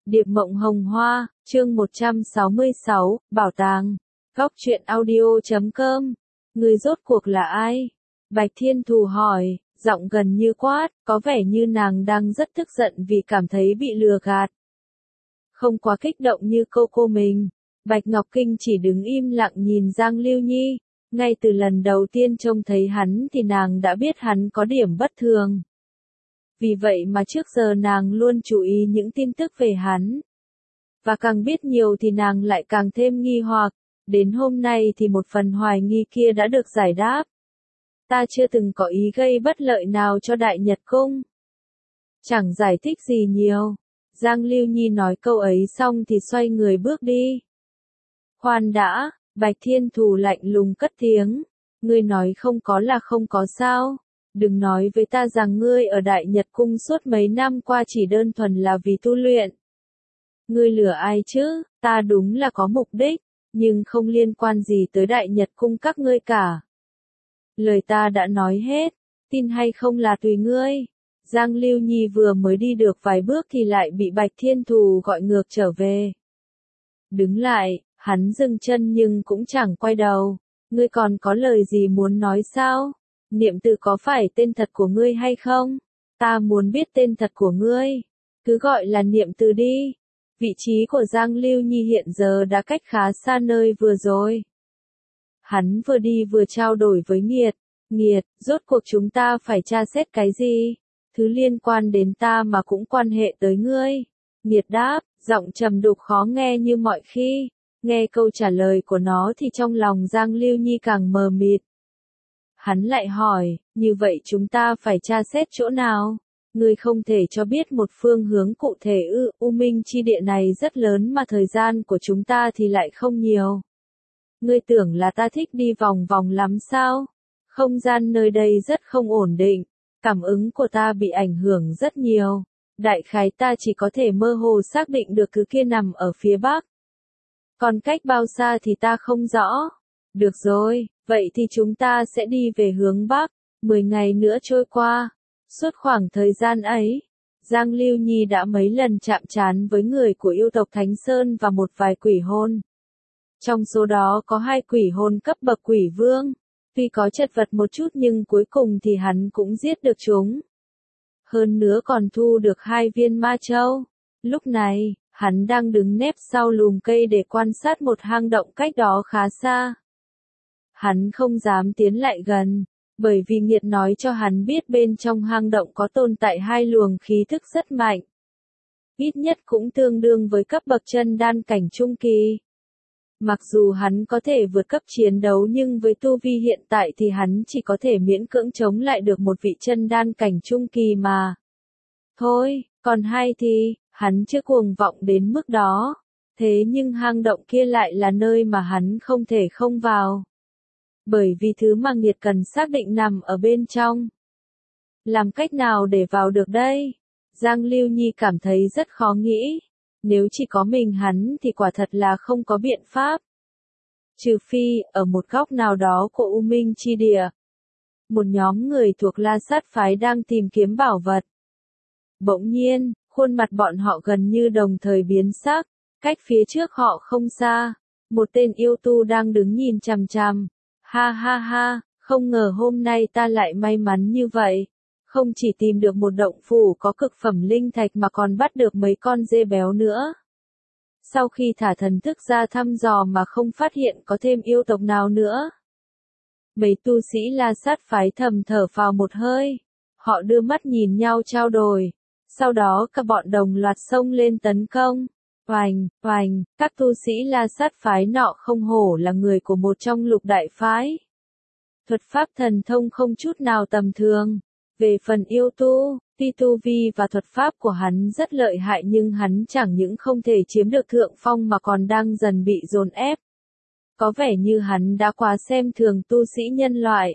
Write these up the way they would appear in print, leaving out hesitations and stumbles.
Điệp Mộng Hồng Hoa, chương 166, Bảo tàng. Góc truyện audio.com. Người rốt cuộc là ai? Bạch Thiên Thù hỏi, giọng gần như quát, có vẻ như nàng đang rất tức giận vì cảm thấy bị lừa gạt. Không quá kích động như cô mình. Bạch Ngọc Kinh chỉ đứng im lặng nhìn Giang Lưu Nhi. Ngay từ lần đầu tiên trông thấy hắn thì nàng đã biết hắn có điểm bất thường. Vì vậy mà trước giờ nàng luôn chú ý những tin tức về hắn. Và càng biết nhiều thì nàng lại càng thêm nghi hoặc, đến hôm nay thì một phần hoài nghi kia đã được giải đáp. Ta chưa từng có ý gây bất lợi nào cho Đại Nhật Cung. Chẳng giải thích gì nhiều. Giang Lưu Nhi nói câu ấy xong thì xoay người bước đi. Khoan đã, Bạch Thiên Thù lạnh lùng cất tiếng. Ngươi nói không có là không có sao. Đừng nói với ta rằng ngươi ở Đại Nhật Cung suốt mấy năm qua chỉ đơn thuần là vì tu luyện. Ngươi lừa ai chứ, ta đúng là có mục đích, nhưng không liên quan gì tới Đại Nhật Cung các ngươi cả. Lời ta đã nói hết, tin hay không là tùy ngươi. Giang Lưu Nhi vừa mới đi được vài bước thì lại bị Bạch Thiên Thù gọi ngược trở về. Đứng lại, hắn dừng chân nhưng cũng chẳng quay đầu. Ngươi còn có lời gì muốn nói sao? Niệm Từ có phải tên thật của ngươi hay không? Ta muốn biết tên thật của ngươi. Cứ gọi là Niệm Từ đi. Vị trí của Giang Lưu Nhi hiện giờ đã cách khá xa nơi vừa rồi. Hắn vừa đi vừa trao đổi với Nghiệt. Nghiệt, rốt cuộc chúng ta phải tra xét cái gì? Thứ liên quan đến ta mà cũng quan hệ tới ngươi. Nghiệt đáp, giọng trầm đục khó nghe như mọi khi. Nghe câu trả lời của nó thì trong lòng Giang Lưu Nhi càng mờ mịt. Hắn lại hỏi, như vậy chúng ta phải tra xét chỗ nào? Ngươi không thể cho biết một phương hướng cụ thể ư? U Minh chi địa này rất lớn mà thời gian của chúng ta thì lại không nhiều. Ngươi tưởng là ta thích đi vòng vòng lắm sao? Không gian nơi đây rất không ổn định, cảm ứng của ta bị ảnh hưởng rất nhiều. Đại khái ta chỉ có thể mơ hồ xác định được thứ kia nằm ở phía bắc. Còn cách bao xa thì ta không rõ. Được rồi, vậy thì chúng ta sẽ đi về hướng bắc. 10 ngày nữa trôi qua. Suốt khoảng thời gian ấy, Giang Lưu Nhi đã mấy lần chạm trán với người của yêu tộc Thánh Sơn và một vài quỷ hồn. Trong số đó có 2 quỷ hồn cấp bậc quỷ vương. Tuy có chật vật một chút nhưng cuối cùng thì hắn cũng giết được chúng. Hơn nữa còn thu được 2 viên ma châu. Lúc này, hắn đang đứng nép sau lùm cây để quan sát một hang động cách đó khá xa. Hắn không dám tiến lại gần, bởi vì Nghiệt nói cho hắn biết bên trong hang động có tồn tại 2 luồng khí thức rất mạnh. Ít nhất cũng tương đương với cấp bậc chân đan cảnh trung kỳ. Mặc dù hắn có thể vượt cấp chiến đấu nhưng với tu vi hiện tại thì hắn chỉ có thể miễn cưỡng chống lại được một vị chân đan cảnh trung kỳ mà. Thôi, còn 2 thì, hắn chưa cuồng vọng đến mức đó. Thế nhưng hang động kia lại là nơi mà hắn không thể không vào. Bởi vì thứ mà Nghiệt cần xác định nằm ở bên trong. Làm cách nào để vào được đây? Giang Lưu Nhi cảm thấy rất khó nghĩ. Nếu chỉ có mình hắn thì quả thật là không có biện pháp. Trừ phi, ở một góc nào đó của U Minh chi địa. Một nhóm người thuộc La Sát phái đang tìm kiếm bảo vật. Bỗng nhiên, khuôn mặt bọn họ gần như đồng thời biến sắc. Cách phía trước họ không xa. Một tên yêu tu đang đứng nhìn chằm chằm. Ha ha ha, không ngờ hôm nay ta lại may mắn như vậy. Không chỉ tìm được một động phủ có cực phẩm linh thạch mà còn bắt được mấy con dê béo nữa. Sau khi thả thần thức ra thăm dò mà không phát hiện có thêm yêu tộc nào nữa. Mấy tu sĩ La Sát phái thầm thở phào một hơi. Họ đưa mắt nhìn nhau trao đổi. Sau đó cả bọn đồng loạt xông lên tấn công. Oành, oành, các tu sĩ La Sát phái nọ không hổ là người của một trong 6 đại phái. Thuật pháp thần thông không chút nào tầm thường. Về phần yêu tu, tuy tu vi và thuật pháp của hắn rất lợi hại nhưng hắn chẳng những không thể chiếm được thượng phong mà còn đang dần bị dồn ép. Có vẻ như hắn đã quá xem thường tu sĩ nhân loại.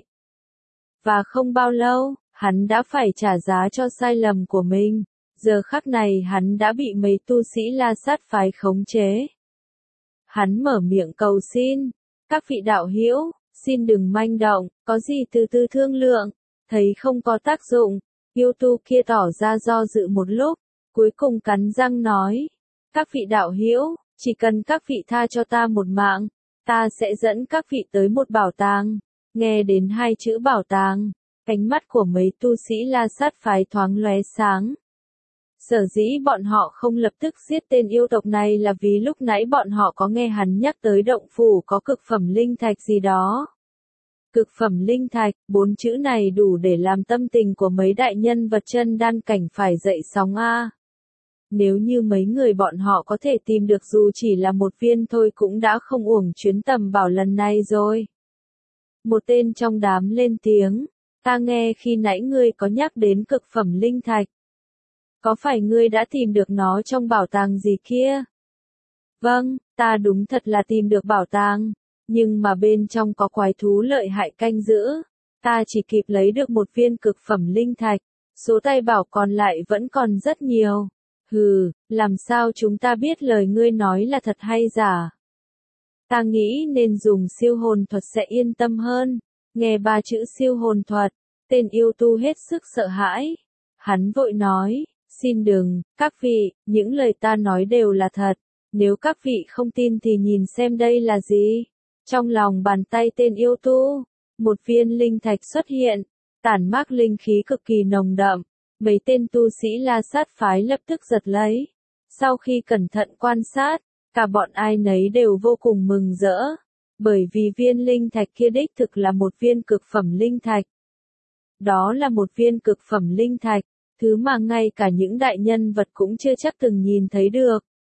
Và không bao lâu, hắn đã phải trả giá cho sai lầm của mình. Giờ khắc này hắn đã bị mấy tu sĩ La Sát phái khống chế. Hắn mở miệng cầu xin. Các vị đạo hữu, xin đừng manh động, có gì từ từ thương lượng. Thấy không có tác dụng, yêu tu kia tỏ ra do dự một lúc, cuối cùng cắn răng nói. Các vị đạo hữu, chỉ cần các vị tha cho ta một mạng, ta sẽ dẫn các vị tới một bảo tàng. Nghe đến hai chữ bảo tàng, ánh mắt của mấy tu sĩ La Sát phái thoáng lóe sáng. Sở dĩ bọn họ không lập tức giết tên yêu tộc này là vì lúc nãy bọn họ có nghe hắn nhắc tới động phủ có cực phẩm linh thạch gì đó. Cực phẩm linh thạch, 4 chữ này đủ để làm tâm tình của mấy đại nhân vật chân đan cảnh phải dậy sóng a. Nếu như mấy người bọn họ có thể tìm được dù chỉ là một viên thôi cũng đã không uổng chuyến tầm bảo lần này rồi. Một tên trong đám lên tiếng, ta nghe khi nãy ngươi có nhắc đến cực phẩm linh thạch. Có phải ngươi đã tìm được nó trong bảo tàng gì kia? Vâng, ta đúng thật là tìm được bảo tàng, nhưng mà bên trong có quái thú lợi hại canh giữ. Ta chỉ kịp lấy được một viên cực phẩm linh thạch, số tài bảo còn lại vẫn còn rất nhiều. Hừ, làm sao chúng ta biết lời ngươi nói là thật hay giả? Ta nghĩ nên dùng siêu hồn thuật sẽ yên tâm hơn. Nghe 3 chữ siêu hồn thuật, tên yêu tu hết sức sợ hãi. Hắn vội nói, xin đừng, các vị, những lời ta nói đều là thật. Nếu các vị không tin thì nhìn xem đây là gì. Trong lòng bàn tay tên yêu tu, một viên linh thạch xuất hiện, tản mát linh khí cực kỳ nồng đậm. Mấy tên tu sĩ La Sát phái lập tức giật lấy. Sau khi cẩn thận quan sát, cả bọn ai nấy đều vô cùng mừng rỡ. Bởi vì viên linh thạch kia đích thực là một viên cực phẩm linh thạch. Đó là một viên cực phẩm linh thạch, thứ mà ngay cả những đại nhân vật cũng chưa chắc từng nhìn thấy được.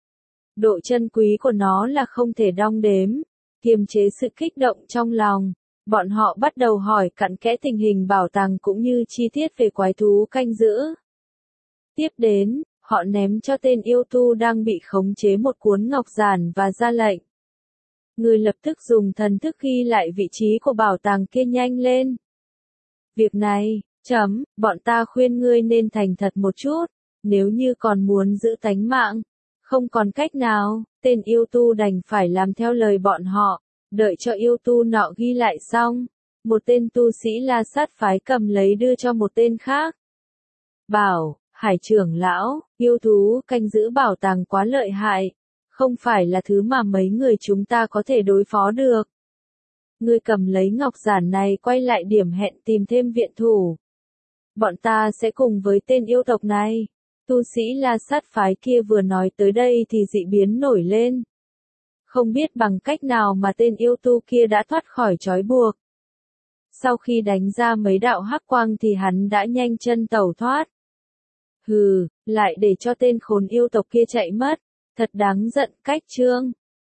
Độ chân quý của nó là không thể đong đếm. Kiềm chế sự kích động trong lòng, bọn họ bắt đầu hỏi cặn kẽ tình hình bảo tàng cũng như chi tiết về quái thú canh giữ. Tiếp đến, họ ném cho tên yêu tu đang bị khống chế một cuốn ngọc giản và ra lệnh. Người lập tức dùng thần thức ghi lại vị trí của bảo tàng kia nhanh lên. Việc này, bọn ta khuyên ngươi nên thành thật một chút, nếu như còn muốn giữ tánh mạng. Không còn cách nào, tên yêu tu đành phải làm theo lời bọn họ, đợi cho yêu tu nọ ghi lại xong. Một tên tu sĩ La Sát phái cầm lấy đưa cho một tên khác. Bảo, Hải trưởng lão, yêu thú canh giữ bảo tàng quá lợi hại, không phải là thứ mà mấy người chúng ta có thể đối phó được. Ngươi cầm lấy ngọc giản này quay lại điểm hẹn tìm thêm viện thủ. Bọn ta sẽ cùng với tên yêu tộc này. Tu sĩ La Sát phái kia vừa nói tới đây thì dị biến nổi lên. Không biết bằng cách nào mà tên yêu tu kia đã thoát khỏi trói buộc. Sau khi đánh ra mấy đạo hắc quang thì hắn đã nhanh chân tẩu thoát. Hừ, lại để cho tên khốn yêu tộc kia chạy mất. Thật đáng giận cách chương.